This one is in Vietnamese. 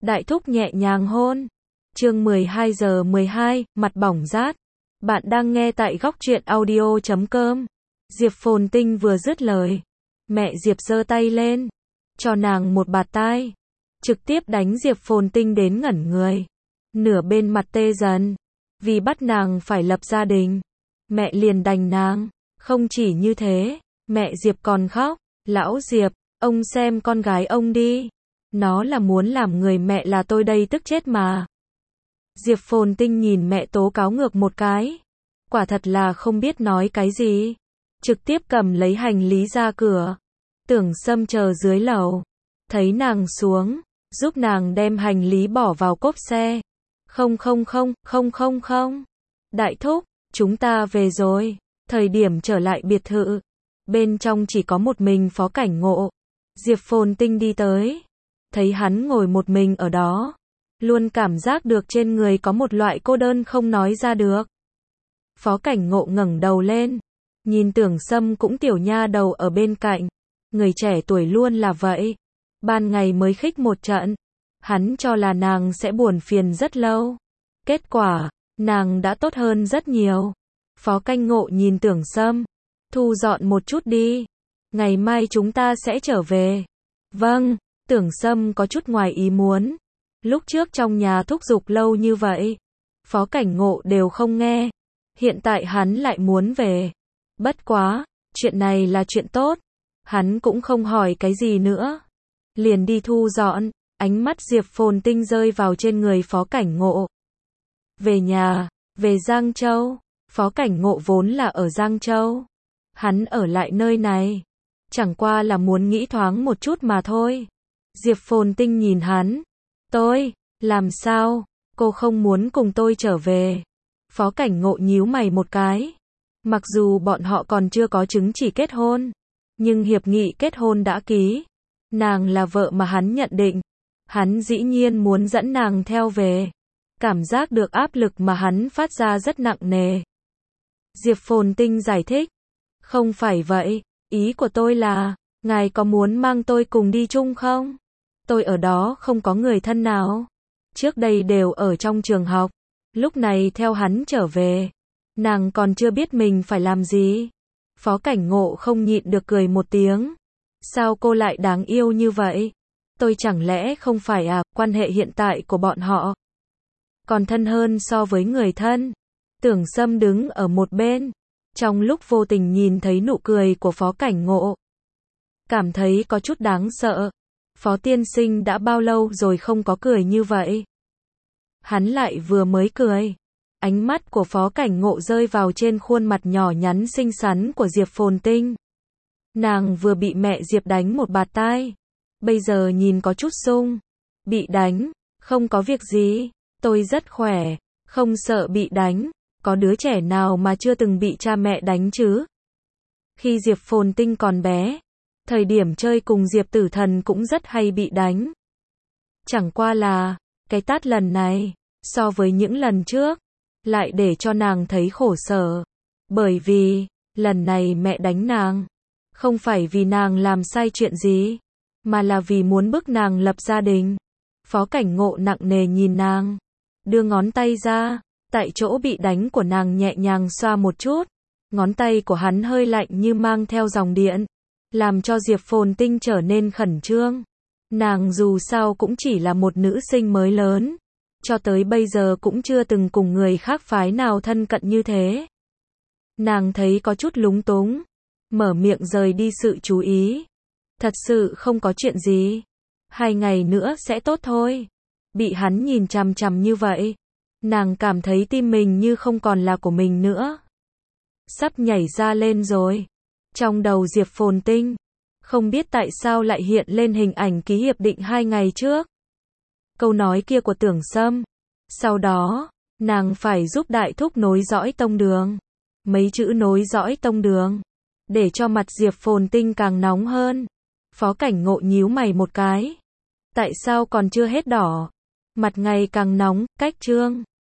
Đại thúc nhẹ nhàng hôn. Chương 12:12, mặt bỏng rát. Bạn đang nghe tại góc truyện audio.com. Diệp Phồn Tinh vừa dứt lời, mẹ Diệp giơ tay lên, cho nàng một bạt tai, trực tiếp đánh Diệp Phồn Tinh đến ngẩn người. Nửa bên mặt tê dần, vì bắt nàng phải lập gia đình. Mẹ liền đành nàng. Không chỉ như thế, mẹ Diệp còn khóc. Lão Diệp, ông xem con gái ông đi. Nó là muốn làm người mẹ là tôi đây tức chết mà. Diệp Phồn Tinh nhìn mẹ tố cáo ngược một cái. Quả thật là không biết nói cái gì. Trực tiếp cầm lấy hành lý ra cửa. Tưởng Sâm chờ dưới lầu. Thấy nàng xuống, giúp nàng đem hành lý bỏ vào cốp xe. Không. Đại thúc, chúng ta về rồi. Thời điểm trở lại biệt thự. Bên trong chỉ có một mình Phó Cảnh Ngộ. Diệp Phồn Tinh đi tới. Thấy hắn ngồi một mình ở đó. Luôn cảm giác được trên người có một loại cô đơn không nói ra được. Phó Cảnh Ngộ ngẩng đầu lên. Nhìn Tưởng Sâm cũng tiểu nha đầu ở bên cạnh. Người trẻ tuổi luôn là vậy. Ban ngày mới khích một trận. Hắn cho là nàng sẽ buồn phiền rất lâu. Kết quả, nàng đã tốt hơn rất nhiều. Phó Cảnh Ngộ nhìn Tưởng Sâm. Thu dọn một chút đi. Ngày mai chúng ta sẽ trở về. Vâng, Tưởng Sâm có chút ngoài ý muốn. Lúc trước trong nhà thúc giục lâu như vậy, Phó Cảnh Ngộ đều không nghe. Hiện tại hắn lại muốn về. Bất quá, chuyện này là chuyện tốt. Hắn cũng không hỏi cái gì nữa. Liền đi thu dọn. Ánh mắt Diệp Phồn Tinh rơi vào trên người Phó Cảnh Ngộ. Về nhà, về Giang Châu. Phó Cảnh Ngộ vốn là ở Giang Châu. Hắn ở lại nơi này. Chẳng qua là muốn nghĩ thoáng một chút mà thôi. Diệp Phồn Tinh nhìn hắn. Tôi, làm sao? Cô không muốn cùng tôi trở về. Phó Cảnh Ngộ nhíu mày một cái. Mặc dù bọn họ còn chưa có chứng chỉ kết hôn. Nhưng hiệp nghị kết hôn đã ký. Nàng là vợ mà hắn nhận định. Hắn dĩ nhiên muốn dẫn nàng theo về. Cảm giác được áp lực mà hắn phát ra rất nặng nề. Diệp Phồn Tinh giải thích. Không phải vậy, ý của tôi là, ngài có muốn mang tôi cùng đi chung không? Tôi ở đó không có người thân nào. Trước đây đều ở trong trường học. Lúc này theo hắn trở về. Nàng còn chưa biết mình phải làm gì. Phó Cảnh Ngộ không nhịn được cười một tiếng. Sao cô lại đáng yêu như vậy? Tôi chẳng lẽ không phải quan hệ hiện tại của bọn họ còn thân hơn so với người thân. Tưởng Sâm đứng ở một bên. Trong lúc vô tình nhìn thấy nụ cười của Phó Cảnh Ngộ. Cảm thấy có chút đáng sợ. Phó tiên sinh đã bao lâu rồi không có cười như vậy? Hắn lại vừa mới cười. Ánh mắt của Phó Cảnh Ngộ rơi vào trên khuôn mặt nhỏ nhắn xinh xắn của Diệp Phồn Tinh. Nàng vừa bị mẹ Diệp đánh một bạt tai. Bây giờ nhìn có chút sung. Bị đánh, không có việc gì. Tôi rất khỏe, không sợ bị đánh. Có đứa trẻ nào mà chưa từng bị cha mẹ đánh chứ? Khi Diệp Phồn Tinh còn bé, thời điểm chơi cùng Diệp Tử Thần cũng rất hay bị đánh. Chẳng qua là, cái tát lần này, so với những lần trước, lại để cho nàng thấy khổ sở. Bởi vì, lần này mẹ đánh nàng, không phải vì nàng làm sai chuyện gì, mà là vì muốn bức nàng lập gia đình. Phó Cảnh Ngộ nặng nề nhìn nàng, đưa ngón tay ra. Tại chỗ bị đánh của nàng nhẹ nhàng xoa một chút. Ngón tay của hắn hơi lạnh như mang theo dòng điện. Làm cho Diệp Phồn Tinh trở nên khẩn trương. Nàng dù sao cũng chỉ là một nữ sinh mới lớn. Cho tới bây giờ cũng chưa từng cùng người khác phái nào thân cận như thế. Nàng thấy có chút lúng túng. Mở miệng rời đi sự chú ý. Thật sự không có chuyện gì. 2 ngày nữa sẽ tốt thôi. Bị hắn nhìn chằm chằm như vậy. Nàng cảm thấy tim mình như không còn là của mình nữa. Sắp nhảy ra lên rồi. Trong đầu Diệp Phồn Tinh, không biết tại sao lại hiện lên hình ảnh ký hiệp định 2 ngày trước. Câu nói kia của Tưởng Sâm. Sau đó, nàng phải giúp đại thúc nối dõi tông đường. Mấy chữ nối dõi tông đường. Để cho mặt Diệp Phồn Tinh càng nóng hơn. Phó Cảnh Ngộ nhíu mày một cái. Tại sao còn chưa hết đỏ? Mặt ngày càng nóng, cách trương.